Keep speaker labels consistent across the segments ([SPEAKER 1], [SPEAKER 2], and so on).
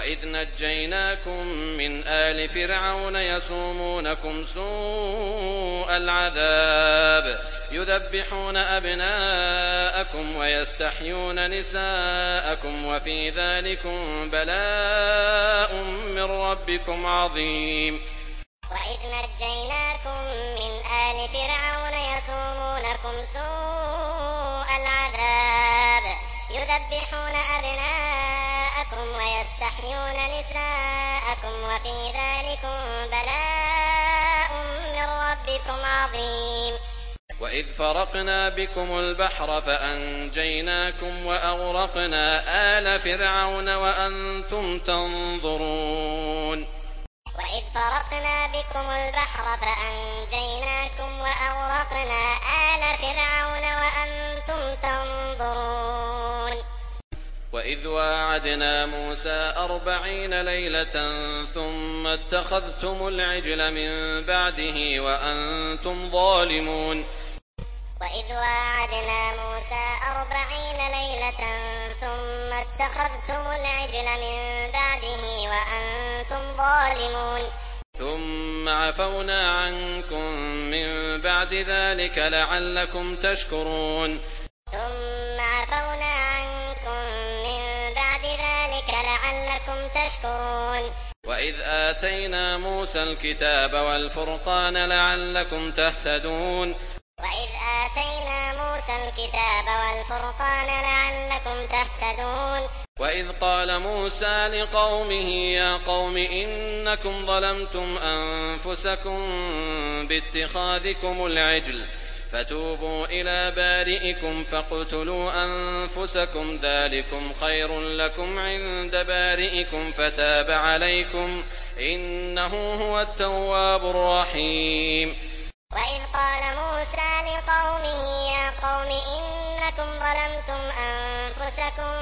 [SPEAKER 1] وإذ نجيناكم من آل فرعون يسومونكم سوء العذاب يذبحون أبناءكم ويستحيون نساءكم وفي ذلكم بلاء من ربكم عظيم.
[SPEAKER 2] وإذ نجيناكم من آل فرعون يسومونكم سوء العذاب يذبحون أبناءكم ويستحيون نساءكم وفي ذلكم بلاء من ربكم عظيم.
[SPEAKER 1] وإذ فرقنا بكم البحر فأنجيناكم وأغرقنا آل فرعون وأنتم تنظرون.
[SPEAKER 2] وإذ فرقنا بكم البحر فأنجيناكم وأغرقنا آل فرعون وأنتم تنظرون.
[SPEAKER 1] وإذ واعدنا موسى 40 ليلة ثم اتخذتم العجل من بعده وأنتم ظالمون.
[SPEAKER 2] وإذ واعدنا موسى 40 ليلة ثم اتخذتم العجل من بعده وأنتم ظالمون.
[SPEAKER 1] ثم عفونا عنكم من بعد ذلك لعلكم تشكرون.
[SPEAKER 2] ثم عفونا عنكم من بعد ذلك لعلكم تشكرون.
[SPEAKER 1] وإذ آتينا موسى الكتاب والفرقان لعلكم تهتدون.
[SPEAKER 2] وإذ آتينا موسى الكتاب والفرقان لعلكم تهتدون.
[SPEAKER 1] وإذ قال موسى لقومه يا قوم إنكم ظلمتم أنفسكم باتخاذكم العجل فتوبوا إلى بارئكم فاقتلوا أنفسكم ذلكم خير لكم عند بارئكم فتاب عليكم إنه هو التواب الرحيم.
[SPEAKER 2] وإذ قال موسى لقومه يا قوم إنكم ظلمتم أنفسكم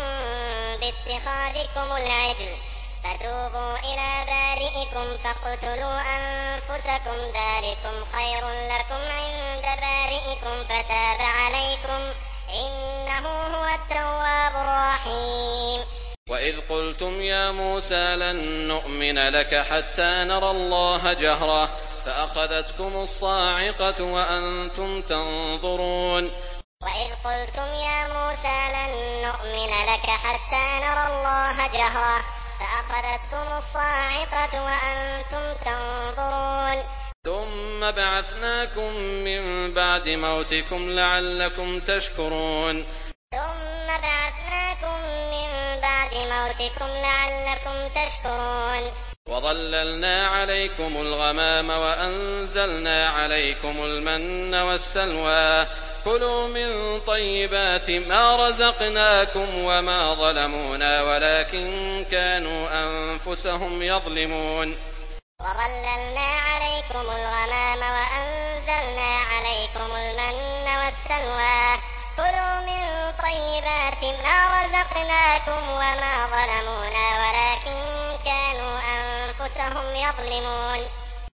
[SPEAKER 2] باتخاذكم العجل فتوبوا إلى بارئكم فاقتلوا أنفسكم ذلكم خير لكم عند بارئكم فتاب عليكم إنه هو التواب الرحيم.
[SPEAKER 1] وإذ قلتم يا موسى لن نؤمن لك حتى نرى الله جهرة فأخذتكم الصاعقة وأنتم تنظرون.
[SPEAKER 2] وإذ قلتم يا موسى لن نؤمن لك حتى نرى الله جهرة فأخذتكم الصاعقة وأنتم تنظرون.
[SPEAKER 1] ثم بعثناكم من بعد موتكم لعلكم تشكرون.
[SPEAKER 2] ثم بعثناكم من بعد موتكم لعلكم تشكرون.
[SPEAKER 1] وظللنا عليكم الغمام وأنزلنا عليكم المن والسلوى كلوا من طيبات ما رزقناكم وما ظلمونا ولكن كانوا أنفسهم يظلمون.
[SPEAKER 2] وظللنا عليكم الغمام وأنزلنا عليكم المن والسلوى كلوا من طيبات ما رزقناكم وما ظلمونا ولكن كانوا أنفسهم يظلمون.